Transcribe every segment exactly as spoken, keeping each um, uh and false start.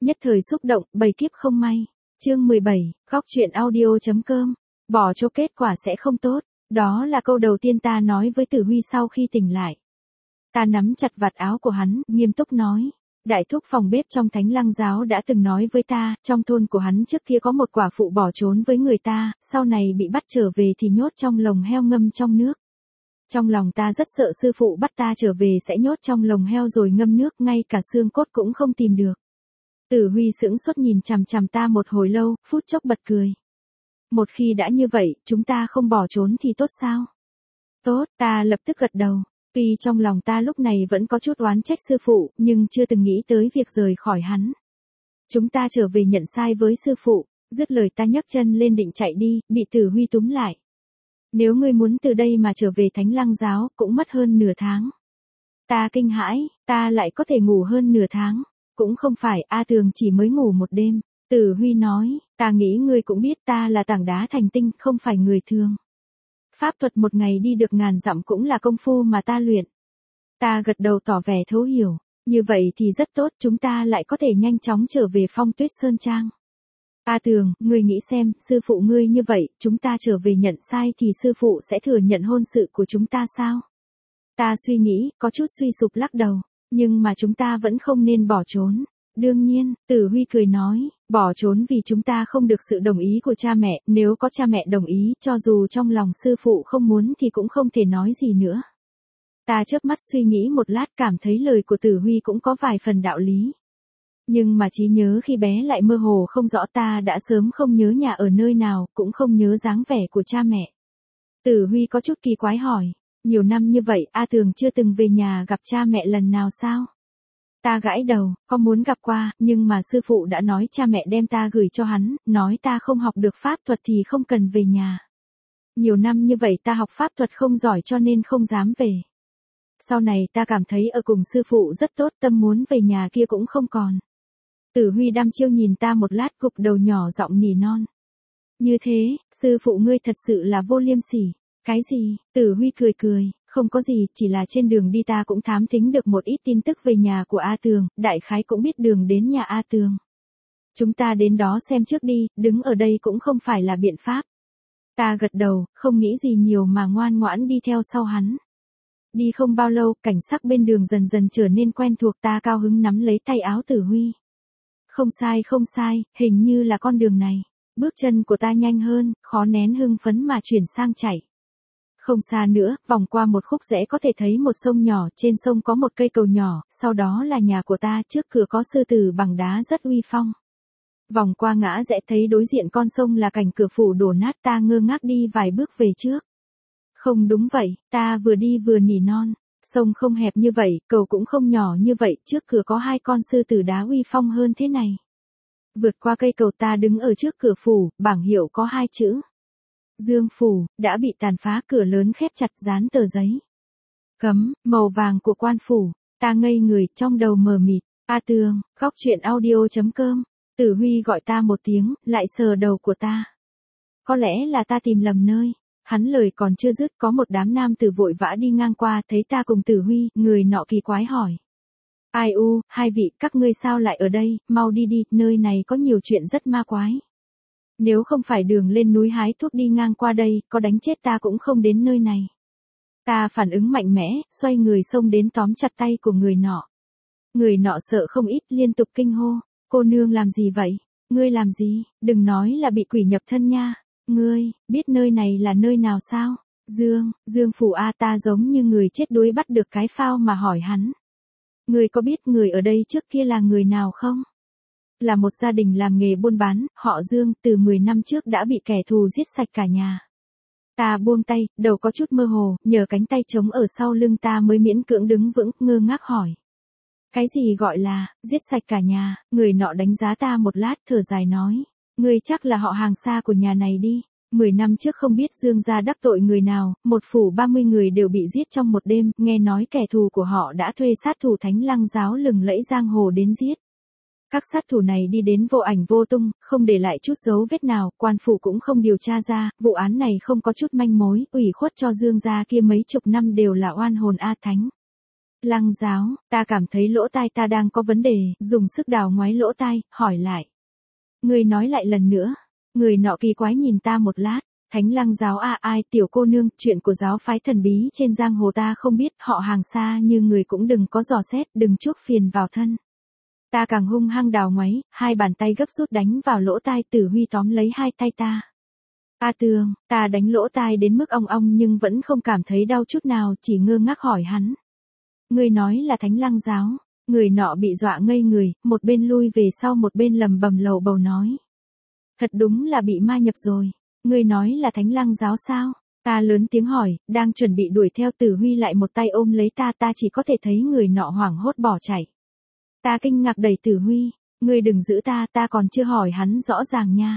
Nhất thời xúc động, bầy kiếp không may. Chương mười bảy, góc truyện audio.com. Bỏ cho kết quả sẽ không tốt. Đó là câu đầu tiên ta nói với Tử Huy sau khi tỉnh lại. Ta nắm chặt vạt áo của hắn, nghiêm túc nói. Đại thúc phòng bếp trong Thánh Lăng giáo đã từng nói với ta, trong thôn của hắn trước kia có một quả phụ bỏ trốn với người ta, sau này bị bắt trở về thì nhốt trong lồng heo ngâm trong nước. Trong lòng ta rất sợ sư phụ bắt ta trở về sẽ nhốt trong lồng heo rồi ngâm nước, ngay cả xương cốt cũng không tìm được. Tử Huy sững sốt nhìn chằm chằm ta một hồi lâu, phút chốc bật cười. Một khi đã như vậy, chúng ta không bỏ trốn thì tốt sao? Tốt, ta lập tức gật đầu. Tuy trong lòng ta lúc này vẫn có chút oán trách sư phụ, nhưng chưa từng nghĩ tới việc rời khỏi hắn. Chúng ta trở về nhận sai với sư phụ, dứt lời ta nhấc chân lên định chạy đi, bị Tử Huy túm lại. Nếu ngươi muốn từ đây mà trở về Thánh Lăng giáo, cũng mất hơn nửa tháng. Ta kinh hãi, ta lại có thể ngủ hơn nửa tháng. Cũng không phải, A Tường chỉ mới ngủ một đêm. Tử Huy nói, ta nghĩ ngươi cũng biết ta là tảng đá thành tinh, không phải người thường. Pháp thuật một ngày đi được ngàn dặm cũng là công phu mà ta luyện. Ta gật đầu tỏ vẻ thấu hiểu, như vậy thì rất tốt, chúng ta lại có thể nhanh chóng trở về Phong Tuyết Sơn Trang. A Tường, ngươi nghĩ xem, sư phụ ngươi như vậy, chúng ta trở về nhận sai thì sư phụ sẽ thừa nhận hôn sự của chúng ta sao? Ta suy nghĩ, có chút suy sụp lắc đầu, nhưng mà chúng ta vẫn không nên bỏ trốn. Đương nhiên, Tử Huy cười nói, bỏ trốn vì chúng ta không được sự đồng ý của cha mẹ, nếu có cha mẹ đồng ý, cho dù trong lòng sư phụ không muốn thì cũng không thể nói gì nữa. Ta chớp mắt suy nghĩ một lát, cảm thấy lời của Tử Huy cũng có vài phần đạo lý. Nhưng mà trí nhớ khi bé lại mơ hồ không rõ, ta đã sớm không nhớ nhà ở nơi nào, cũng không nhớ dáng vẻ của cha mẹ. Tử Huy có chút kỳ quái hỏi, nhiều năm như vậy A Tường chưa từng về nhà gặp cha mẹ lần nào sao? Ta gãi đầu, có muốn gặp qua, nhưng mà sư phụ đã nói cha mẹ đem ta gửi cho hắn, nói ta không học được pháp thuật thì không cần về nhà. Nhiều năm như vậy ta học pháp thuật không giỏi cho nên không dám về. Sau này ta cảm thấy ở cùng sư phụ rất tốt, tâm muốn về nhà kia cũng không còn. Tử Huy đăm chiêu nhìn ta một lát, gục đầu nhỏ giọng nỉ non. Như thế, sư phụ ngươi thật sự là vô liêm sỉ. Cái gì? Tử Huy cười cười, không có gì, chỉ là trên đường đi ta cũng thám thính được một ít tin tức về nhà của A Tường, đại khái cũng biết đường đến nhà A Tường. Chúng ta đến đó xem trước đi, đứng ở đây cũng không phải là biện pháp. Ta gật đầu, không nghĩ gì nhiều mà ngoan ngoãn đi theo sau hắn. Đi không bao lâu, cảnh sắc bên đường dần dần trở nên quen thuộc, ta cao hứng nắm lấy tay áo Tử Huy. Không sai không sai, hình như là con đường này. Bước chân của ta nhanh hơn, khó nén hưng phấn mà chuyển sang chạy. Không xa nữa, vòng qua một khúc rẽ có thể thấy một sông nhỏ, trên sông có một cây cầu nhỏ, sau đó là nhà của ta, trước cửa có sư tử bằng đá rất uy phong. Vòng qua ngã rẽ thấy đối diện con sông là cảnh cửa phủ đổ nát, ta ngơ ngác đi vài bước về trước. Không đúng vậy, ta vừa đi vừa nỉ non, sông không hẹp như vậy, cầu cũng không nhỏ như vậy, trước cửa có hai con sư tử đá uy phong hơn thế này. Vượt qua cây cầu ta đứng ở trước cửa phủ, bảng hiệu có hai chữ. Dương phủ, đã bị tàn phá, cửa lớn khép chặt, dán tờ giấy. Cấm, màu vàng của quan phủ, ta ngây người, trong đầu mờ mịt. A Tường, góc truyện audio.com. Tử Huy gọi ta một tiếng, lại sờ đầu của ta. Có lẽ là ta tìm lầm nơi. Hắn lời còn chưa dứt, có một đám nam tử vội vã đi ngang qua, thấy ta cùng Tử Huy, người nọ kỳ quái hỏi. Ai u, hai vị, các ngươi sao lại ở đây, mau đi đi, nơi này có nhiều chuyện rất ma quái. Nếu không phải đường lên núi hái thuốc đi ngang qua đây, có đánh chết ta cũng không đến nơi này. Ta phản ứng mạnh mẽ, xoay người xông đến tóm chặt tay của người nọ. Người nọ sợ không ít, liên tục kinh hô. Cô nương làm gì vậy? Ngươi làm gì? Đừng nói là bị quỷ nhập thân nha. Ngươi, biết nơi này là nơi nào sao? Dương, Dương phủ A, ta giống như người chết đuối bắt được cái phao mà hỏi hắn. Ngươi có biết người ở đây trước kia là người nào không? Là một gia đình làm nghề buôn bán, họ Dương, từ mười năm trước đã bị kẻ thù giết sạch cả nhà. Ta buông tay, đầu có chút mơ hồ, nhờ cánh tay trống ở sau lưng ta mới miễn cưỡng đứng vững, ngơ ngác hỏi. Cái gì gọi là, giết sạch cả nhà? Người nọ đánh giá ta một lát, thở dài nói. Ngươi chắc là họ hàng xa của nhà này đi. Mười năm trước không biết Dương gia đắc tội người nào, một phủ ba mươi người đều bị giết trong một đêm, nghe nói kẻ thù của họ đã thuê sát thủ Thánh Lăng giáo lừng lẫy giang hồ đến giết. Các sát thủ này đi đến vô ảnh vô tung, không để lại chút dấu vết nào, quan phủ cũng không điều tra ra, vụ án này không có chút manh mối, ủy khuất cho Dương gia kia mấy chục năm đều là oan hồn A Thánh. Lăng giáo, ta cảm thấy lỗ tai ta đang có vấn đề, dùng sức đào ngoái lỗ tai, hỏi lại. Người nói lại lần nữa. Người nọ kỳ quái nhìn ta một lát. Thánh Lăng giáo à, ai tiểu cô nương, chuyện của giáo phái thần bí trên giang hồ ta không biết, họ hàng xa như người cũng đừng có dò xét, đừng chuốc phiền vào thân. Ta càng hung hăng đào ngoáy, hai bàn tay gấp rút đánh vào lỗ tai. Tử Huy tóm lấy hai tay ta. A Tường, ta đánh lỗ tai đến mức ong ong nhưng vẫn không cảm thấy đau chút nào, chỉ ngơ ngác hỏi hắn. Người nói là Thánh Lăng giáo. Người nọ bị dọa ngây người, một bên lui về sau một bên lầm bầm lầu bầu nói. Thật đúng là bị ma nhập rồi. Người nói là Thánh Lăng giáo sao? Ta lớn tiếng hỏi, đang chuẩn bị đuổi theo. Tử Huy lại một tay ôm lấy ta, ta chỉ có thể thấy người nọ hoảng hốt bỏ chạy. Ta kinh ngạc đẩy Tử Huy, ngươi đừng giữ ta, ta còn chưa hỏi hắn rõ ràng nha.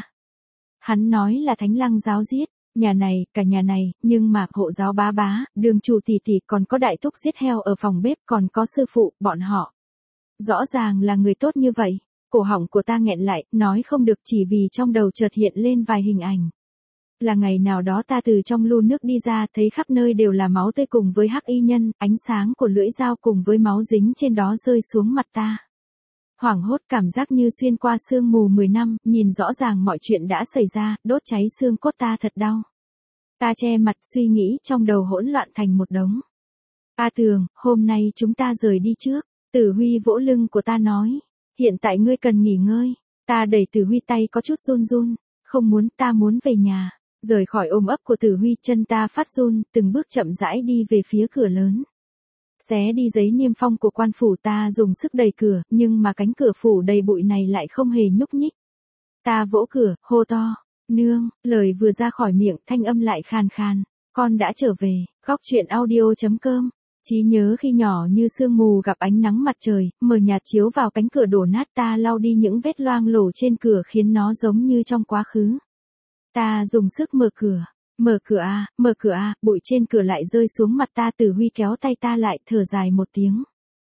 Hắn nói là Thánh Lăng giáo giết, nhà này, cả nhà này, nhưng mà hộ giáo bá bá, đường chủ tỷ tỷ còn có đại thúc giết heo ở phòng bếp, còn có sư phụ, bọn họ. Rõ ràng là người tốt như vậy. Cổ họng của ta nghẹn lại, nói không được chỉ vì trong đầu chợt hiện lên vài hình ảnh. Là ngày nào đó ta từ trong lu nước đi ra, thấy khắp nơi đều là máu tươi cùng với hắc y nhân, ánh sáng của lưỡi dao cùng với máu dính trên đó rơi xuống mặt ta. Hoảng hốt cảm giác như xuyên qua sương mù mười năm, nhìn rõ ràng mọi chuyện đã xảy ra, đốt cháy xương cốt ta thật đau. Ta che mặt suy nghĩ trong đầu hỗn loạn thành một đống. A Tường, hôm nay chúng ta rời đi trước. Tử Huy vỗ lưng của ta nói. Hiện tại ngươi cần nghỉ ngơi. Ta đẩy Tử Huy tay có chút run run. Không muốn, ta muốn về nhà. Rời khỏi ôm ấp của Tử Huy, chân ta phát run, từng bước chậm rãi đi về phía cửa lớn. Xé đi giấy niêm phong của quan phủ, ta dùng sức đẩy cửa, nhưng mà cánh cửa phủ đầy bụi này lại không hề nhúc nhích. Ta vỗ cửa, hô to. Nương, lời vừa ra khỏi miệng, thanh âm lại khàn khàn. Con đã trở về. Góc truyện audio chấm com. Trí nhớ khi nhỏ như sương mù gặp ánh nắng mặt trời, mờ nhạt chiếu vào cánh cửa đổ nát, ta lau đi những vết loang lổ trên cửa khiến nó giống như trong quá khứ. Ta dùng sức mở cửa. Mở cửa à, mở cửa à, bụi trên cửa lại rơi xuống mặt ta. Tử Huy kéo tay ta lại, thở dài một tiếng.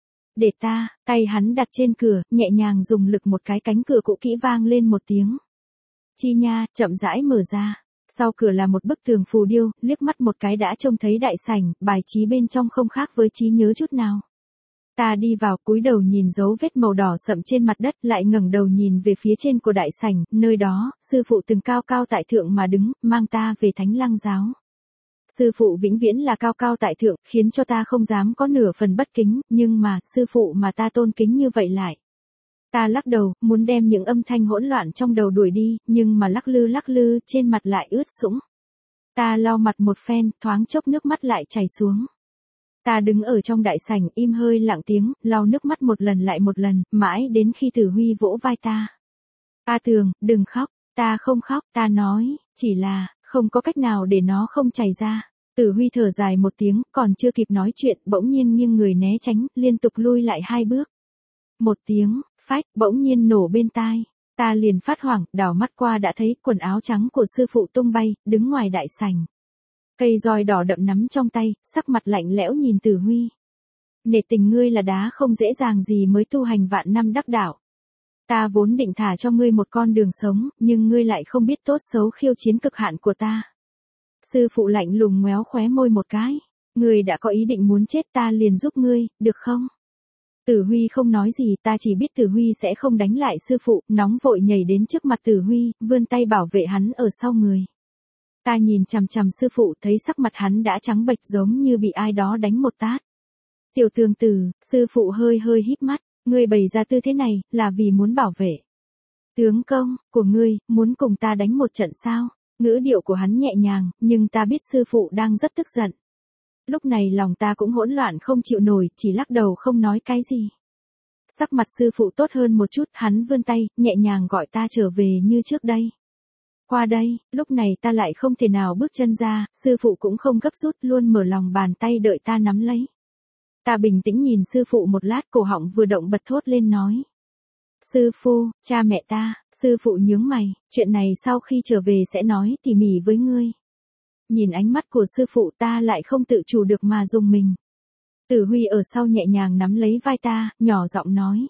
Để ta, tay hắn đặt trên cửa, nhẹ nhàng dùng lực một cái, cánh cửa cũ kỹ vang lên một tiếng. Chi nha, chậm rãi mở ra. Sau cửa là một bức tường phù điêu, liếc mắt một cái đã trông thấy đại sảnh, bài trí bên trong không khác với trí nhớ chút nào. Ta đi vào, cúi đầu nhìn dấu vết màu đỏ sậm trên mặt đất, lại ngẩng đầu nhìn về phía trên của đại sảnh, nơi đó, sư phụ từng cao cao tại thượng mà đứng, mang ta về Thánh Lăng giáo. Sư phụ vĩnh viễn là cao cao tại thượng, khiến cho ta không dám có nửa phần bất kính, nhưng mà, sư phụ mà ta tôn kính như vậy lại. Ta lắc đầu, muốn đem những âm thanh hỗn loạn trong đầu đuổi đi, nhưng mà lắc lư lắc lư, trên mặt lại ướt sũng. Ta lau mặt một phen, thoáng chốc nước mắt lại chảy xuống. Ta đứng ở trong đại sảnh, im hơi lặng tiếng, lau nước mắt một lần lại một lần, mãi đến khi Tử Huy vỗ vai ta. A Tường, đừng khóc. Ta không khóc, ta nói, chỉ là, không có cách nào để nó không chảy ra. Tử Huy thở dài một tiếng, còn chưa kịp nói chuyện, bỗng nhiên nghiêng người né tránh, liên tục lui lại hai bước. Một tiếng, phách, bỗng nhiên nổ bên tai. Ta liền phát hoảng, đảo mắt qua đã thấy quần áo trắng của sư phụ tung bay, đứng ngoài đại sảnh. Cây roi đỏ đậm nắm trong tay, sắc mặt lạnh lẽo nhìn Tử Huy. Nể tình ngươi là đá không dễ dàng gì mới tu hành vạn năm đắc đạo. Ta vốn định thả cho ngươi một con đường sống, nhưng ngươi lại không biết tốt xấu khiêu chiến cực hạn của ta. Sư phụ lạnh lùng ngoéo khóe môi một cái. Ngươi đã có ý định muốn chết, ta liền giúp ngươi, được không? Tử Huy không nói gì, ta chỉ biết Tử Huy sẽ không đánh lại sư phụ, nóng vội nhảy đến trước mặt Tử Huy, vươn tay bảo vệ hắn ở sau người. Ta nhìn chằm chằm sư phụ, thấy sắc mặt hắn đã trắng bệch giống như bị ai đó đánh một tát. Tiểu Tường Tử, sư phụ hơi hơi híp mắt, ngươi bày ra tư thế này, là vì muốn bảo vệ tướng công của ngươi, muốn cùng ta đánh một trận sao? Ngữ điệu của hắn nhẹ nhàng, nhưng ta biết sư phụ đang rất tức giận. Lúc này lòng ta cũng hỗn loạn không chịu nổi, chỉ lắc đầu không nói cái gì. Sắc mặt sư phụ tốt hơn một chút, hắn vươn tay, nhẹ nhàng gọi ta trở về như trước đây. Qua đây, lúc này ta lại không thể nào bước chân ra, sư phụ cũng không gấp rút, luôn mở lòng bàn tay đợi ta nắm lấy. Ta bình tĩnh nhìn sư phụ một lát, cổ họng vừa động bật thốt lên nói. Sư phu, cha mẹ ta. Sư phụ nhướng mày, chuyện này sau khi trở về sẽ nói tỉ mỉ với ngươi. Nhìn ánh mắt của sư phụ, ta lại không tự chủ được mà dùng mình. Tử Huy ở sau nhẹ nhàng nắm lấy vai ta, nhỏ giọng nói.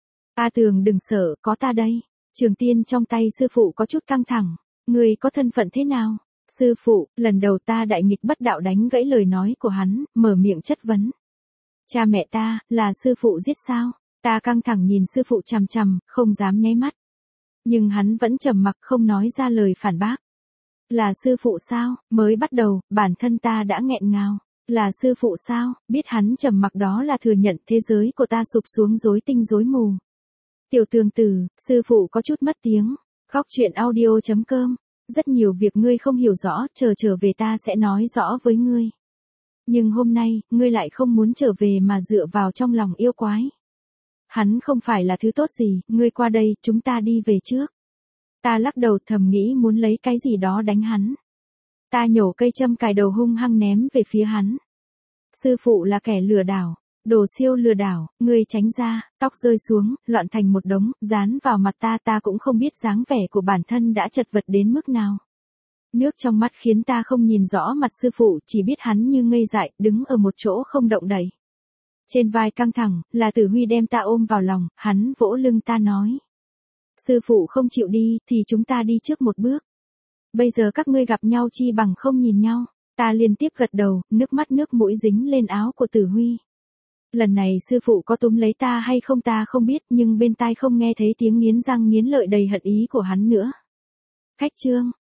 A Tường đừng sợ, có ta đây. Trường tiên trong tay sư phụ có chút căng thẳng. Ngươi có thân phận thế nào? Sư phụ, lần đầu ta đại nghịch bất đạo đánh gãy lời nói của hắn, mở miệng chất vấn. Cha mẹ ta, là sư phụ giết sao? Ta căng thẳng nhìn sư phụ chằm chằm, không dám nháy mắt. Nhưng hắn vẫn trầm mặc không nói ra lời phản bác. Là sư phụ sao? Mới bắt đầu, bản thân ta đã nghẹn ngào. Là sư phụ sao? Biết hắn trầm mặc đó là thừa nhận thế giới của ta sụp xuống rối tinh rối mù. Tiểu Tường Tử, sư phụ có chút mất tiếng. Khóc chuyện audio chấm com. Rất nhiều việc ngươi không hiểu rõ, chờ trở về ta sẽ nói rõ với ngươi. Nhưng hôm nay, ngươi lại không muốn trở về mà dựa vào trong lòng yêu quái. Hắn không phải là thứ tốt gì, ngươi qua đây, chúng ta đi về trước. Ta lắc đầu thầm nghĩ muốn lấy cái gì đó đánh hắn. Ta nhổ cây châm cài đầu hung hăng ném về phía hắn. Sư phụ là kẻ lừa đảo, đồ siêu lừa đảo, ngươi tránh ra, tóc rơi xuống, loạn thành một đống, dán vào mặt ta ta cũng không biết dáng vẻ của bản thân đã chật vật đến mức nào. Nước trong mắt khiến ta không nhìn rõ mặt sư phụ, chỉ biết hắn như ngây dại, đứng ở một chỗ không động đậy. Trên vai căng thẳng, là Tử Huy đem ta ôm vào lòng, hắn vỗ lưng ta nói. Sư phụ không chịu đi, thì chúng ta đi trước một bước. Bây giờ các ngươi gặp nhau chi bằng không nhìn nhau. Ta liên tiếp gật đầu, nước mắt nước mũi dính lên áo của Tử Huy. Lần này sư phụ có túm lấy ta hay không ta không biết, nhưng bên tai không nghe thấy tiếng nghiến răng nghiến lợi đầy hận ý của hắn nữa. Khách trương,